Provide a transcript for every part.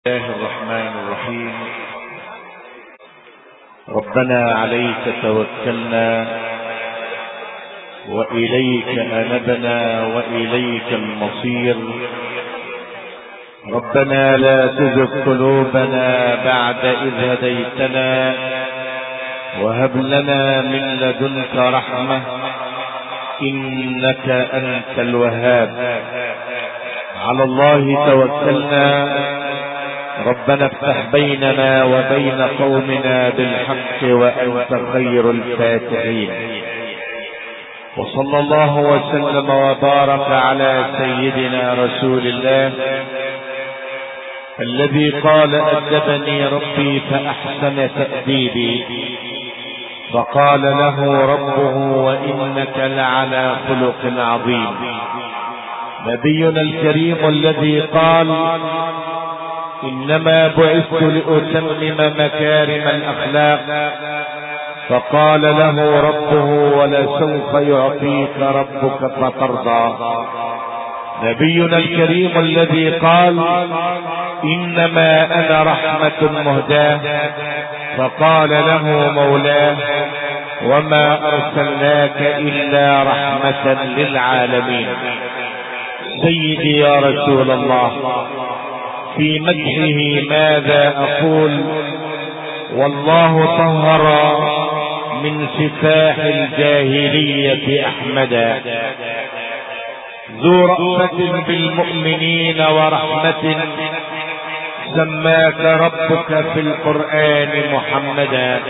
الله الرحمن الرحيم. ربنا عليك توكلنا وإليك أنبنا وإليك المصير. ربنا لا تزغ قلوبنا بعد إذ هديتنا وهب لنا من لدنك رحمة إنك أنت الوهاب. على الله توكلنا. ربنا افتح بيننا وبين قومنا بالحق وأنت خير الفاتحين. وصلى الله وسلم وبارك على سيدنا رسول الله الذي قال أدبني ربي فأحسن تأديبي، فقال له ربه وإنك لعلى خلق عظيم. نبينا الكريم الذي قال إنما بعثت لأتمم مكارم الأخلاق، فقال له ربه ولسوف يعطيك ربك فترضى. نبينا الكريم الذي قال إنما أنا رحمة مهداة، فقال له مولاه وما أرسلناك إلا رحمة للعالمين. سيدي يا رسول الله، في مدحه ماذا أقول؟ والله طهر من سفاح الجاهلية أحمدا، ذو رأفة بالمؤمنين ورحمة، سماك ربك في القرآن محمدا.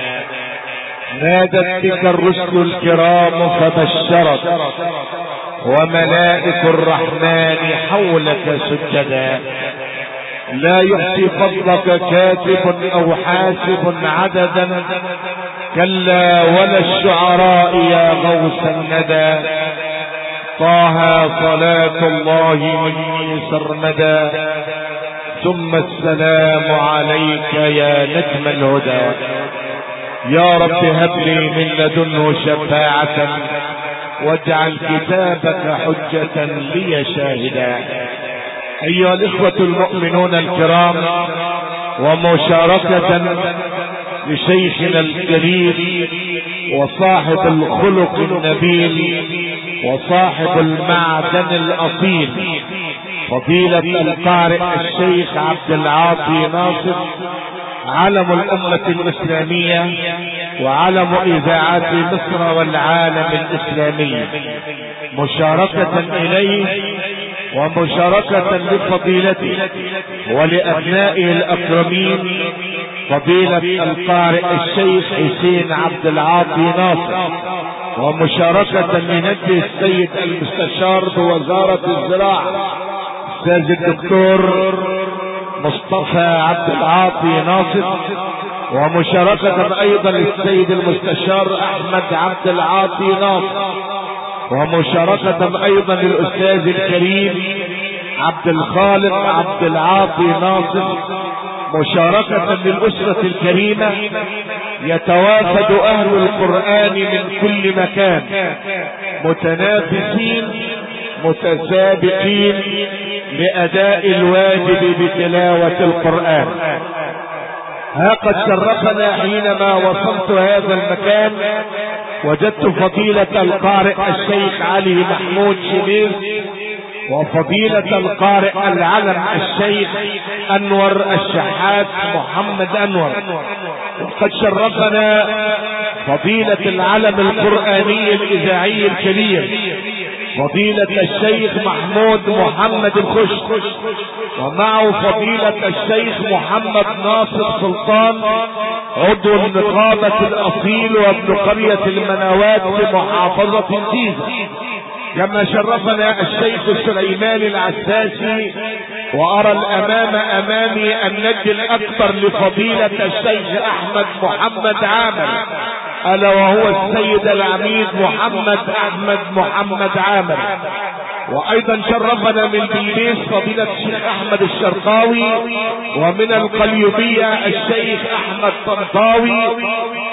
نادت بك الرسل الكرام فبشرت، وملائك الرحمن حولك سجدا. لا يحصي فضلك كاتب أو حاسب عددا، كلا ولا الشعراء يا غوث الندى. طه صلاة الله مني سرمدا، ثم السلام عليك يا نجم الهدى. يا رب هب لي من لدنه شفاعة، واجعل كتابك حجة لي شاهدا. أيها الإخوة المؤمنون الكرام، ومشاركة لشيخنا الكريم وصاحب الخلق النبيل وصاحب المعدن الأصيل فضيلة القارئ الشيخ عبد العاطي ناصر، علم الأمة الإسلامية وعلم إذاعات مصر والعالم الإسلامي، مشاركة إليه ومشاركة لفضيلته ولأبنائه الأكرمين فضيلة القارئ الشيخ حسين عبد العاطي ناصر، ومشاركة لنجل السيد المستشار بوزارة الزراعة الأستاذ الدكتور مصطفى عبد العاطي ناصر، ومشاركة أيضا للسيد المستشار أحمد عبد العاطي ناصر، ومشاركة أيضا للأستاذ الكريم عبد الخالق عبد العاطي ناصر، مشاركة للأسرة الكريمة. يتوافد أهل القرآن من كل مكان متنافسين متسابقين لأداء الواجب بتلاوة القرآن. ها قد شرفنا حينما وصلت هذا المكان وجدت فضيلة القارئ الشيخ علي محمود شمير وفضيلة القارئ العلم الشيخ أنور الشحات محمد أنور، وقد شرفنا فضيلة العلم القرآني الإذاعي الكبير فضيلة الشيخ محمود محمد الخش، ومعه فضيلة الشيخ محمد ناصر سلطان عضو النقابة الأصيل وابن قرية المناوات في محافظة الجيزة. كما شرفنا الشيخ سليمان العساسي، وأرى الأمام أمامي الند الأكبر لفضيلة الشيخ أحمد محمد عامر، ألا وهو السيد العميد أحمد محمد عامر. وأيضا شرفنا من بلبيس فضيلة الشيخ أحمد الشرقاوي، ومن القليوبية الشيخ أحمد طنطاوي،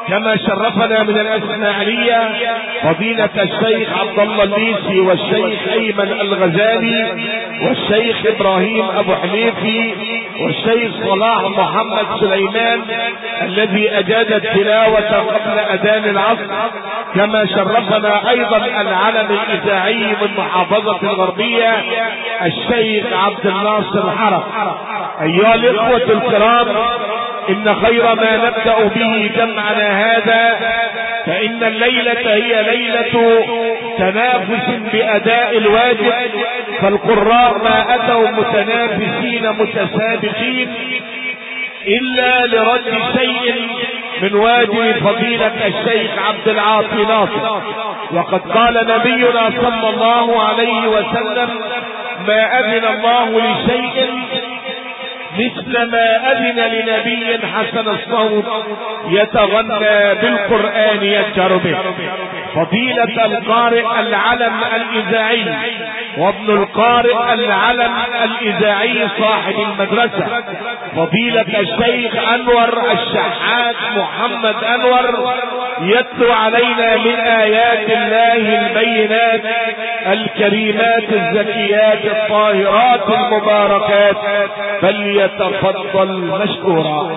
كما شرفنا من الإسماعيلية فضيلة الشيخ عبد الله الليثي والشيخ أيمن الغزالي والشيخ إبراهيم أبو حنيفي والشيخ صلاح محمد سليمان الذي أجاد التلاوة قبل أذان العصر. كما شرفنا أيضا العلم الإذاعي من محافظة الغربية الشيخ عبد الناصر حرب. أيها الإخوة الكرام، إن خير ما نبدأ به جمعنا هذا فإن الليلة هي ليلة تنافس بأداء الواجب، فالقراء ما أتوا متنافسين متسابقين إلا لرد شيء من واجب فضيلة الشيخ عبد العاطي ناصر. وقد قال نبينا صلى الله عليه وسلم: ما أذن الله لشيء مثل ما أذن لنبي حسن الصوت يتغنى بالقرآن يجهر به. فضيلة القارئ العلم الإذاعي وابن القارئ العلم الإذاعي صاحب المدرسة فضيلة الشيخ أنور الشحات محمد أنور يتلو علينا من آيات الله البينات الكريمات الزكيات الطاهرات المباركات، فليتفضل مشكورا.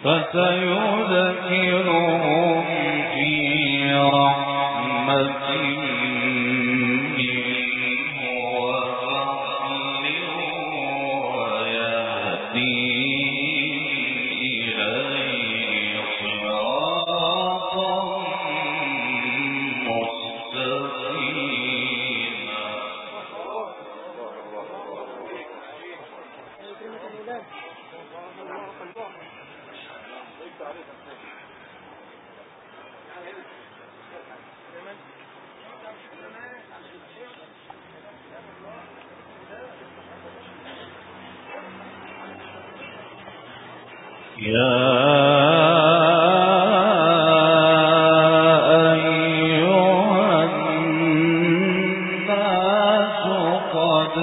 فسيدخلهم في رحمة منه وفضل ويهديهم إليه صراطا مستقيما. يا أيها الناس قد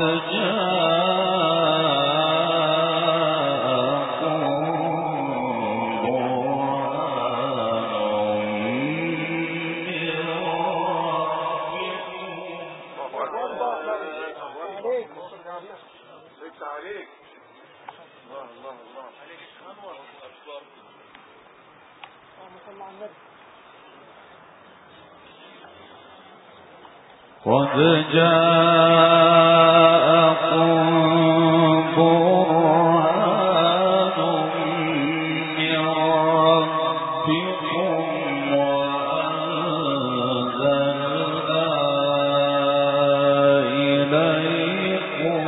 جاءكم برهان من قد جاءكم برهان من ربكم وأنزلنا إليكم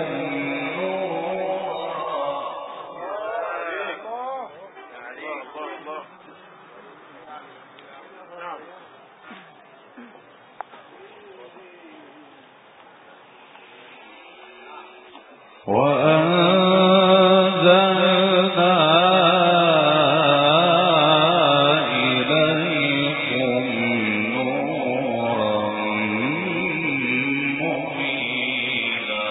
نورا مبينا.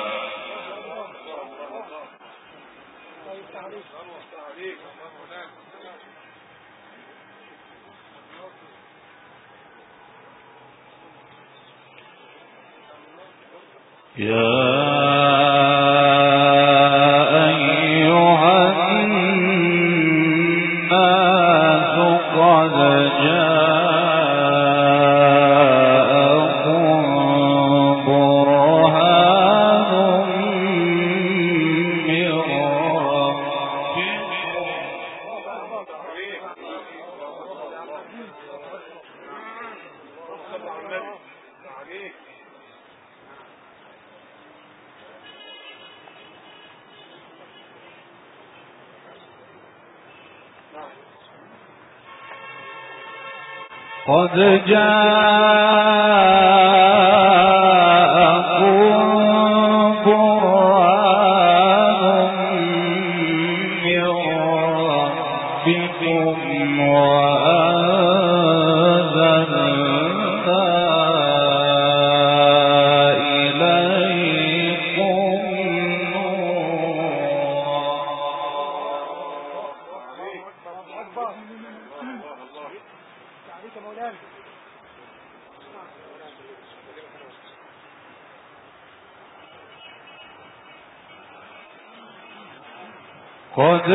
يا أيها الناس قد جاءكم برهان من قد جاءكم برهان من ربكم وأنزلنا إليكم قد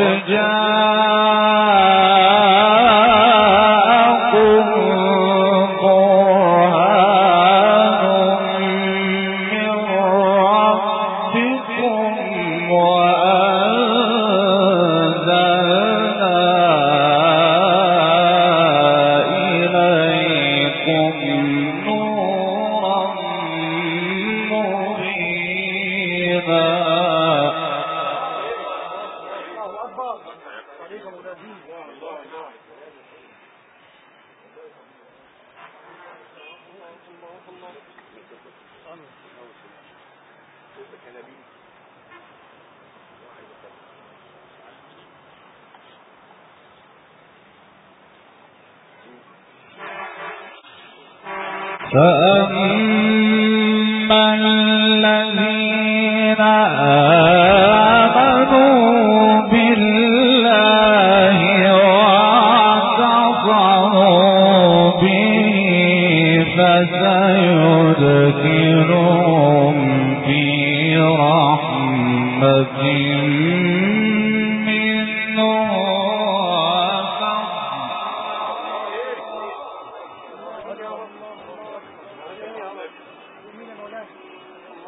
جاءكم برهان من ربكم وأنزلنا إليكم نورا مبينا. فأما الذين آمنوا بالله واعتصموا به فسيدخلهم في رحمة منه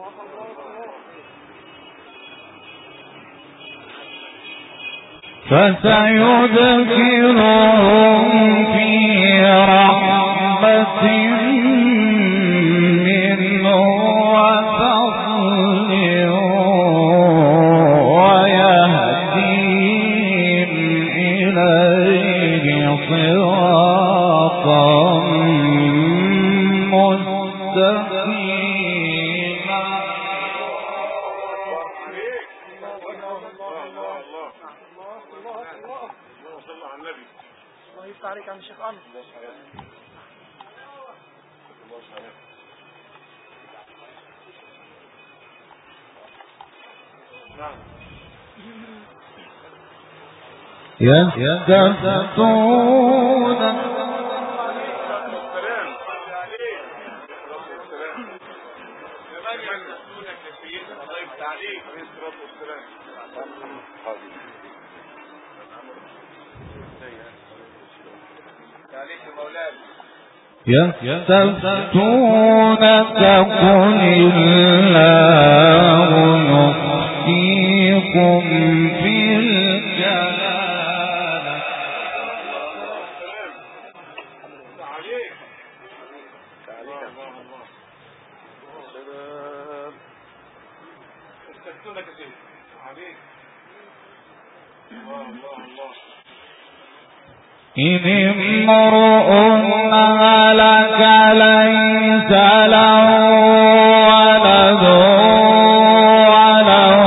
فسيدخلهم في رحمة منه وفضل ويهديهم إليه صراطا مستقيما. الله يفتح عليك يا شيخ عمرو. يستفتون يستفتونك قل الله يفتيكم في الكلالة. إن امرؤ هلك ليس له ولد وله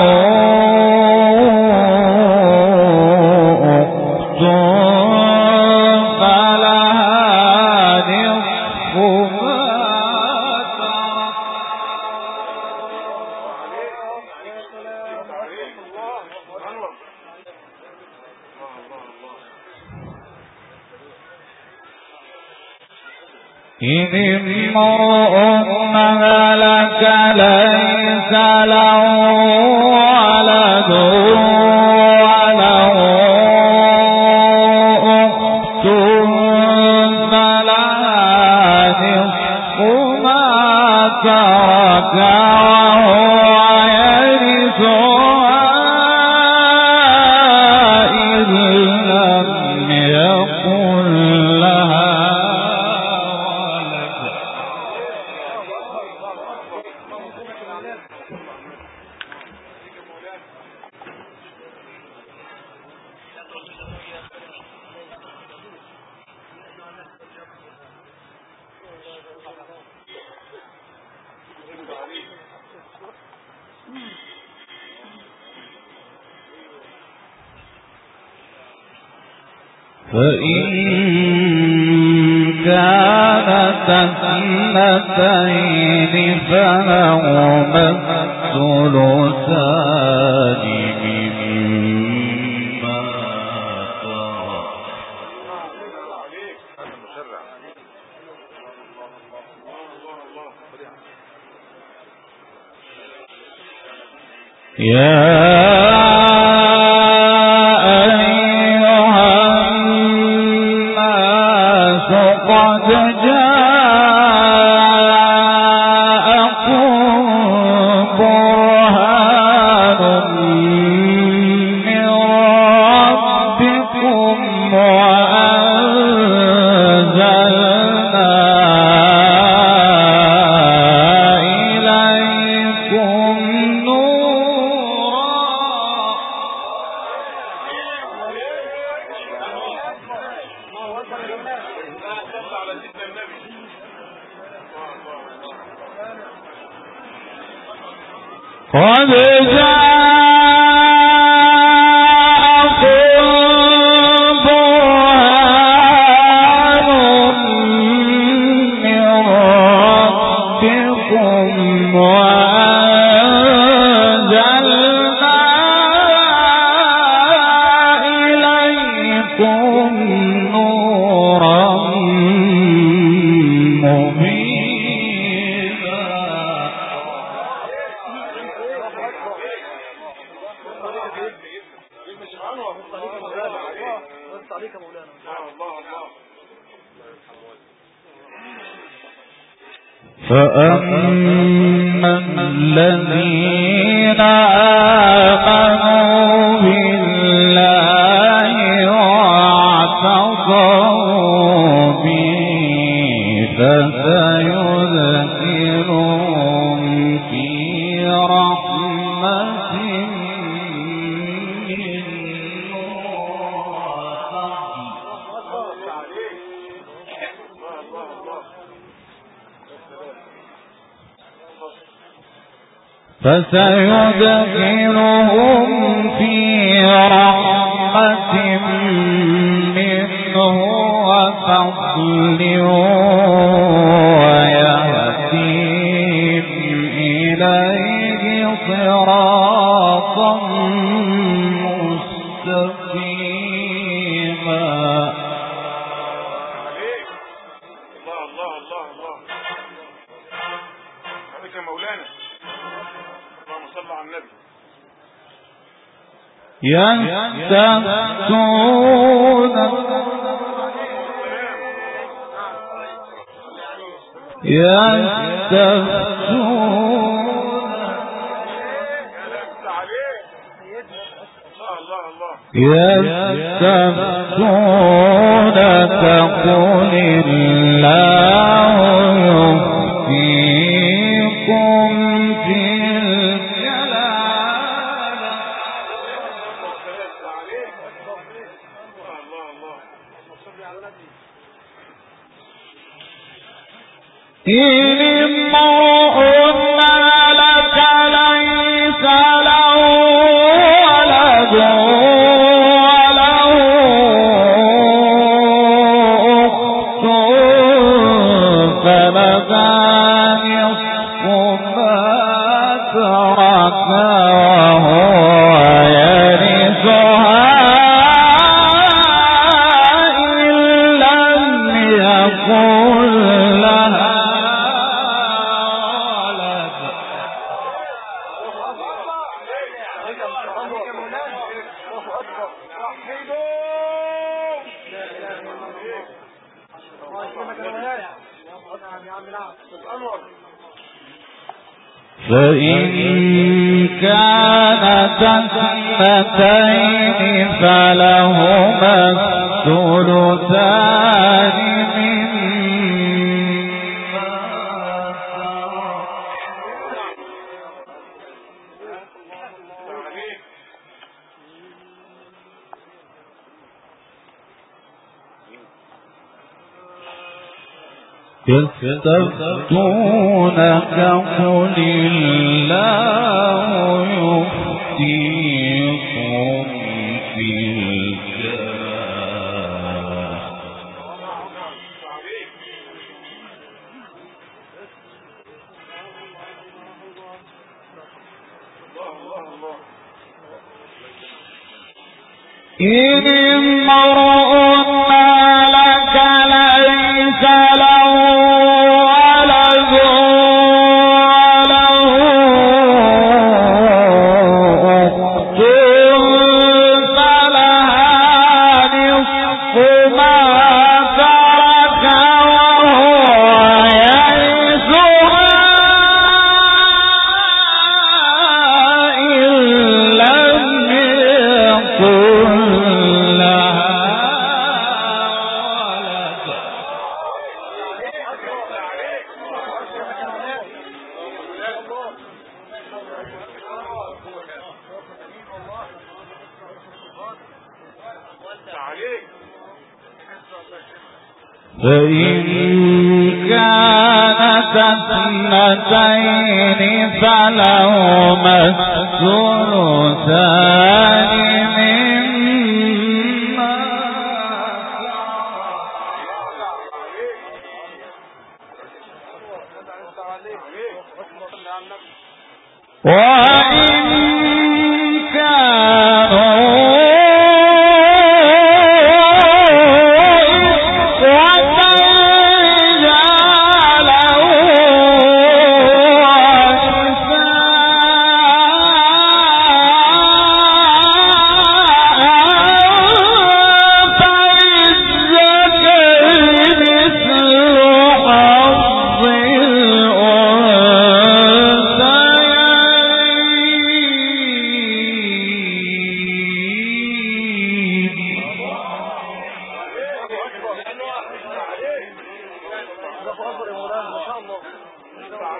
أخت فلها نصف ما ترك. إن امرؤ هلك ليس له ولد وله أخت فلها نصف ما ترك وهو يرثها إن لم يكن لها فإن كانت اثنتين فلهما الثلثان مما ترك. قد جاءكم برهان من ربكم وأنزلنا إليكم نورا. قد جاءكم برهان من ربكم وأنزلنا إليكم نورا مبينا. عليك مولانا. فأما الذين آمنوا بالله واعتصموا به فسيدخلهم في رحمة منه وفضل ويهديهم إليه صراطا مستقيما. الله عليك يا مولانا. اللهم صل على النبي. يستفتونك قل الله يفتيكم في إن امرؤ هلك ليس له ولد وله أخت فلها نصف ما ترك وهو يرثها إن لم يكن لها فإن كانت اثنتين فلهما الثلثان يستفتونك قل الله يفتيكم في إن امرؤ هلك ليس له ولد وله أخت فلها نصف ما ترك وهو يرثها إن لم يكن فإن كانت اثنتين فلهما الثلثان مما وإن كانوا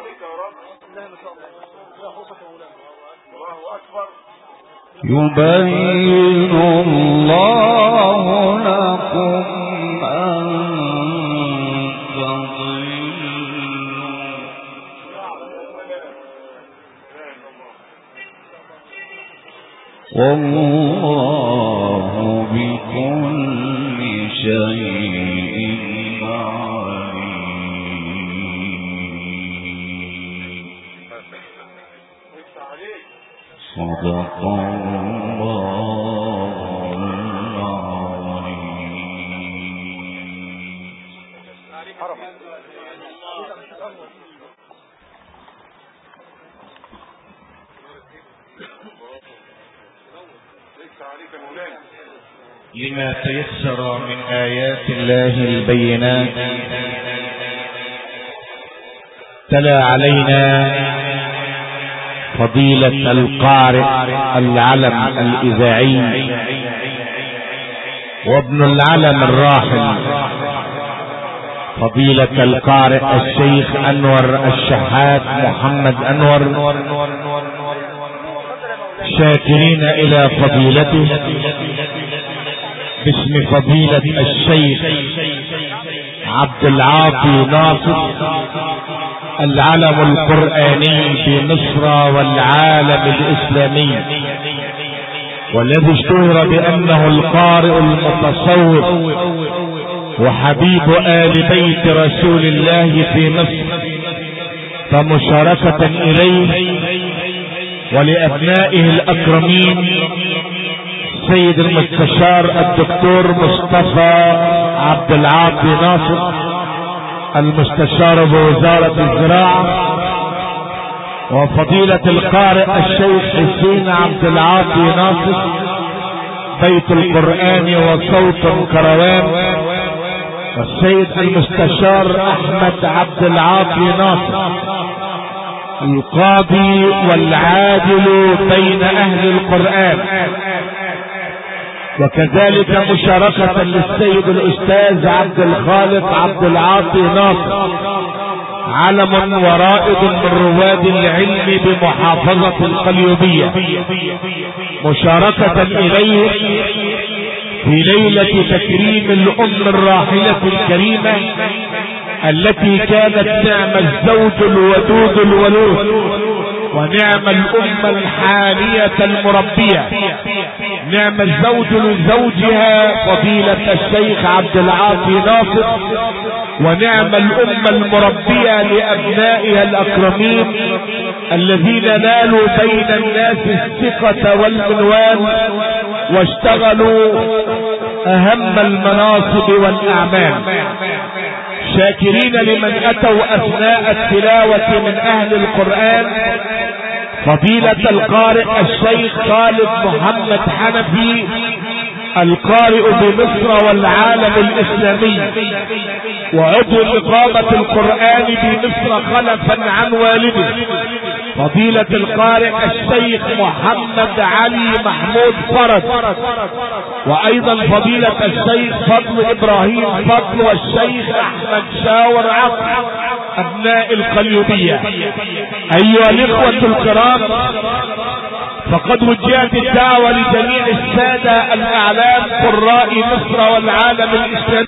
عليك يا رب. الله ما شاء الله. لا فرصة مولانا. الله أكبر. يبين الله لكم أن تضلوا والله بكل شيء عليم. صدق الله لما تيسر من آيات الله البينات تلا علينا فضيلة القارئ العلم الإذاعي وابن العلم الراحل فضيلة القارئ الشيخ أنور الشحات محمد أنور، شاكرين إلى فضيلته باسم فضيلة الشيخ عبد العاطي ناصر العلم القرآني في مصر والعالم الإسلامي، والذي اشتهر بأنه القارئ المتصوف وحبيب آل بيت رسول الله في مصر. فمشاركة إليه ولأبنائه الأكرمين سيد المستشار الدكتور مصطفى عبد العاطي ناصر المستشار بوزارة الزراعة، وفضيلة القارئ الشيخ حسين عبد العاطي ناصر بيت القرآن وصوت كروان، والسيد المستشار أحمد عبد العاطي ناصر القاضي والعادل بين أهل القرآن. وكذلك مشاركة للسيد الأستاذ عبد الخالق عبد العاطي ناصر علم ورائد من رواد العلم بمحافظة القليوبية، مشاركة إليه في ليلة تكريم الأم الراحلة الكريمة التي كانت نعم الزوج الودود الولود ونعم الأم الحانية المربية، نعم الزوج لزوجها فضيلة الشيخ عبد العاطي ناصر، ونعم الأم المربية لأبنائها الأكرمين الذين نالوا بين الناس الثقة والمنوال واشتغلوا أهم المناصب والأعمال. شاكرين لمن أتوا أثناء التلاوة من أهل القرآن فضيلة القارئ الشيخ خالد محمد حنفي القارئ بمصر والعالم الإسلامي وعضو نقابة القرآن بمصر خلفا عن والده فضيلة القارئ الشيخ محمد علي محمود فرج، وأيضا فضيلة الشيخ فضل إبراهيم فضل والشيخ أحمد شاور عقل أبناء القليوبية. أيها الإخوة الكرام، فقد وجهت الدعوة لجميع السادة الأعلام قراء مصر والعالم الإسلامي